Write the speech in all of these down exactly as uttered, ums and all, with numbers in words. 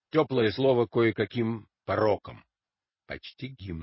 теплое слово кое-каким пороком. Почти гимн.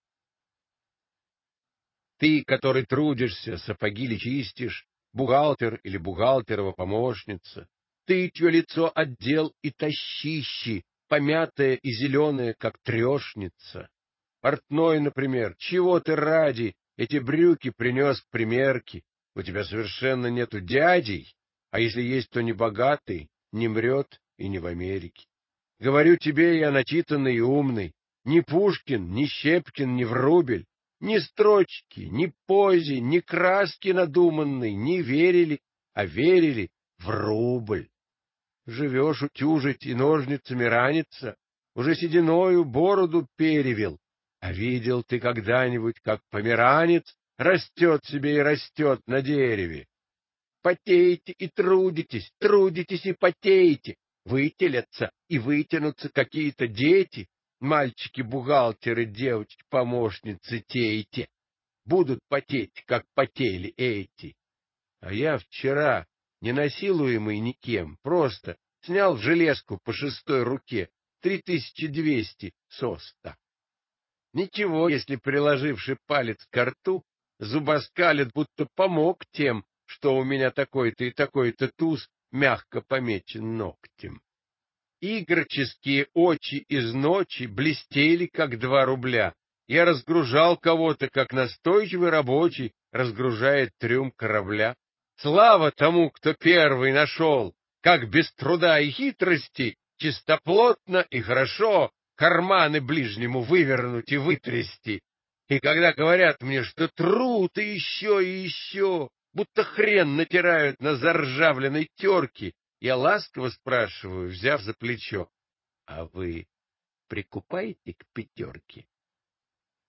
Ты, который трудишься, сапоги ли чистишь, бухгалтер или бухгалтерова помощница, ты, чье лицо отдел и тащищи, помятое и зеленое, как трешница. Портной, например, чего ты ради эти брюки принес к примерке? У тебя совершенно нету дядей, а если есть, то не богатый, не мрет и не в Америке. Говорю тебе, я начитанный и умный, ни Пушкин, ни Щепкин, ни Врубель, ни строчки, ни поэзии, ни краски надуманной не верили, а верили в рубль. Живешь утюжить и ножницами раниться, уже сединою бороду перевел. А видел ты когда-нибудь, как померанец растет себе и растет на дереве? Потеете и трудитесь, трудитесь и потеете, вытелятся и вытянутся какие-то дети, мальчики-бухгалтеры, девочки-помощницы те и те, будут потеть, как потели эти. А я вчера, не насилуемый никем, просто снял железку по шестой руке, три тысячи двести соста. Ничего, если, приложивший палец к рту, зубоскалит, будто помог тем, что у меня такой-то и такой-то туз мягко помечен ногтем. Игроческие очи из ночи блестели, как два рубля. Я разгружал кого-то, как настойчивый рабочий разгружает трюм корабля. Слава тому, кто первый нашел, как без труда и хитрости, чистоплотно и хорошо карманы ближнему вывернуть и вытрясти. И когда говорят мне, что труд и еще и еще, будто хрен натирают на заржавленной терке, я ласково спрашиваю, взяв за плечо: а вы прикупаете к пятерке?